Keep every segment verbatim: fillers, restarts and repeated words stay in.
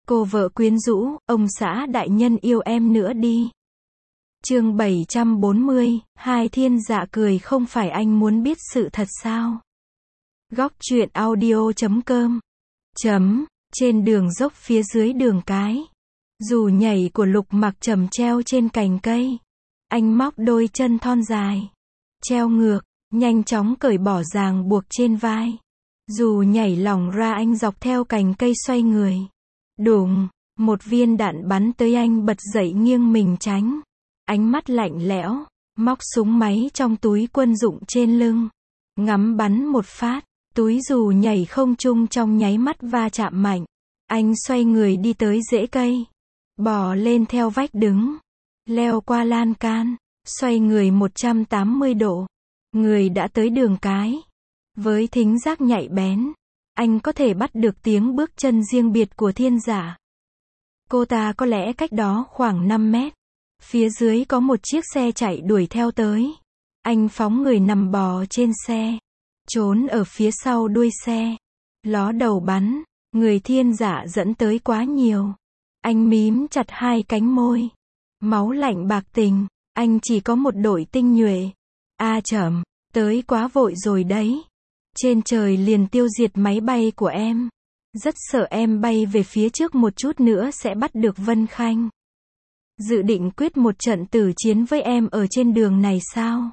Cô vợ quyến rũ, ông xã đại nhân yêu em nữa đi. Chương bảy trăm bốn mươi, Hai Thiên Dạ cười không phải anh muốn biết sự thật sao? Góc truyện audio chấm com chấm, trên đường dốc phía dưới đường cái. Dù nhảy của Lục Mặc Trầm treo trên cành cây. Anh móc đôi chân thon dài. Treo ngược, nhanh chóng cởi bỏ ràng buộc trên vai. Dù nhảy lỏng ra anh dọc theo cành cây xoay người. Đùng, một viên đạn bắn tới anh bật dậy nghiêng mình tránh. Ánh mắt lạnh lẽo, móc súng máy trong túi quân dụng trên lưng. Ngắm bắn một phát, túi dù nhảy không trung trong nháy mắt va chạm mạnh. Anh xoay người đi tới rễ cây. Bò lên theo vách đứng. Leo qua lan can, xoay người một trăm tám mươi độ. Người đã tới đường cái. Với thính giác nhạy bén, anh có thể bắt được tiếng bước chân riêng biệt của Thiên Dạ. Cô ta có lẽ cách đó khoảng năm mét. Phía dưới có một chiếc xe chạy đuổi theo tới. Anh phóng người nằm bò trên xe. Trốn ở phía sau đuôi xe. Ló đầu bắn. Người Thiên Dạ dẫn tới quá nhiều. Anh mím chặt hai cánh môi. Máu lạnh bạc tình. Anh chỉ có một đội tinh nhuệ. A Trầm, tới quá vội rồi đấy. Trên trời liền tiêu diệt máy bay của em. Rất sợ em bay về phía trước một chút nữa sẽ bắt được Vân Khanh. Dự định quyết một trận tử chiến với em ở trên đường này sao?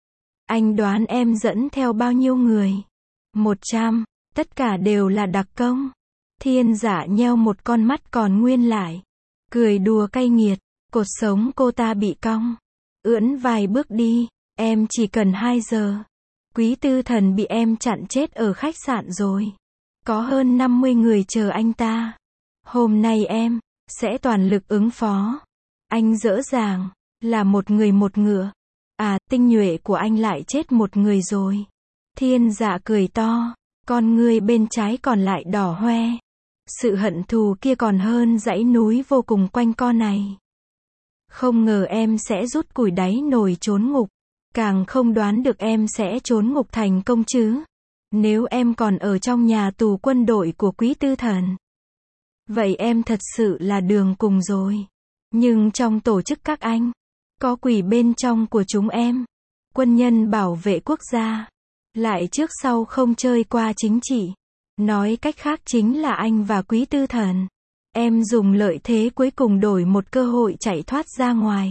Anh đoán em dẫn theo bao nhiêu người? Một trăm, tất cả đều là đặc công. Thiên Dạ nheo một con mắt còn nguyên lại. Cười đùa cay nghiệt, cột sống cô ta bị cong. Ưỡn vài bước đi, em chỉ cần hai giờ. Quý Tư Thần bị em chặn chết ở khách sạn rồi. Có hơn năm mươi người chờ anh ta. Hôm nay em sẽ toàn lực ứng phó. Anh dỡ dàng, là một người một ngựa. À, tinh nhuệ của anh lại chết một người rồi. Thiên Dạ cười to, con người bên trái còn lại đỏ hoe. Sự hận thù kia còn hơn dãy núi vô cùng quanh co này. Không ngờ em sẽ rút củi đáy nồi trốn ngục. Càng không đoán được em sẽ trốn ngục thành công chứ. Nếu em còn ở trong nhà tù quân đội của Quý Tư Thần. Vậy em thật sự là đường cùng rồi. Nhưng trong tổ chức các anh, có quỷ bên trong của chúng em. Quân nhân bảo vệ quốc gia. Lại trước sau không chơi qua chính trị. Nói cách khác chính là anh và Quý Tư Thần. Em dùng lợi thế cuối cùng đổi một cơ hội chạy thoát ra ngoài.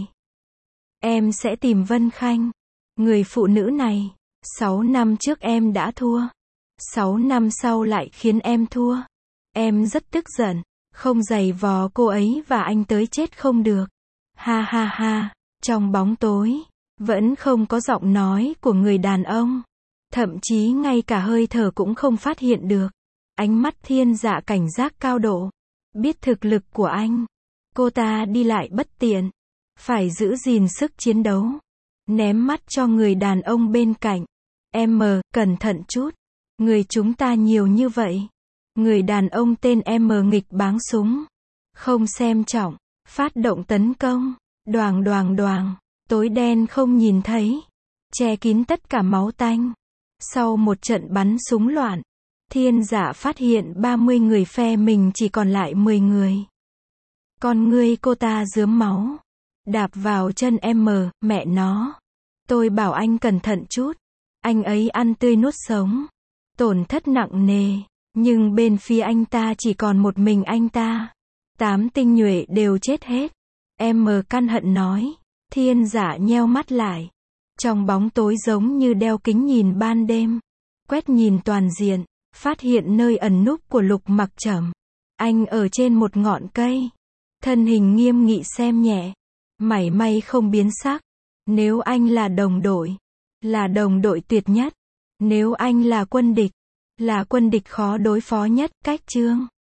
Em sẽ tìm Vân Khanh. Người phụ nữ này, sáu năm trước em đã thua. Sáu năm sau lại khiến em thua. Em rất tức giận, không giày vò cô ấy và anh tới chết không được. Ha ha ha, trong bóng tối, vẫn không có giọng nói của người đàn ông. Thậm chí ngay cả hơi thở cũng không phát hiện được. Ánh mắt Thiên Dạ cảnh giác cao độ. Biết thực lực của anh. Cô ta đi lại bất tiện. Phải giữ gìn sức chiến đấu. Ném mắt cho người đàn ông bên cạnh. Em, cẩn thận chút. Người chúng ta nhiều như vậy. Người đàn ông tên em nghịch báng súng. Không xem trọng. Phát động tấn công. Đoàng đoàng đoàng. Tối đen không nhìn thấy. Che kín tất cả máu tanh. Sau một trận bắn súng loạn. Thiên Dạ phát hiện ba mươi người phe mình chỉ còn lại mười người. Con ngươi cô ta rướm máu. Đạp vào chân em, mẹ nó. Tôi bảo anh cẩn thận chút. Anh ấy ăn tươi nuốt sống. Tổn thất nặng nề. Nhưng bên phía anh ta chỉ còn một mình anh ta. Tám tinh nhuệ đều chết hết. Em căn hận nói. Thiên Dạ nheo mắt lại. Trong bóng tối giống như đeo kính nhìn ban đêm. Quét nhìn toàn diện. Phát hiện nơi ẩn núp của Lục Mặc Trầm. Anh ở trên một ngọn cây. Thân hình nghiêm nghị xem nhẹ. Mảy may không biến sắc. Nếu anh là đồng đội. Là đồng đội tuyệt nhất. Nếu anh là quân địch. Là quân địch khó đối phó nhất. Cách chương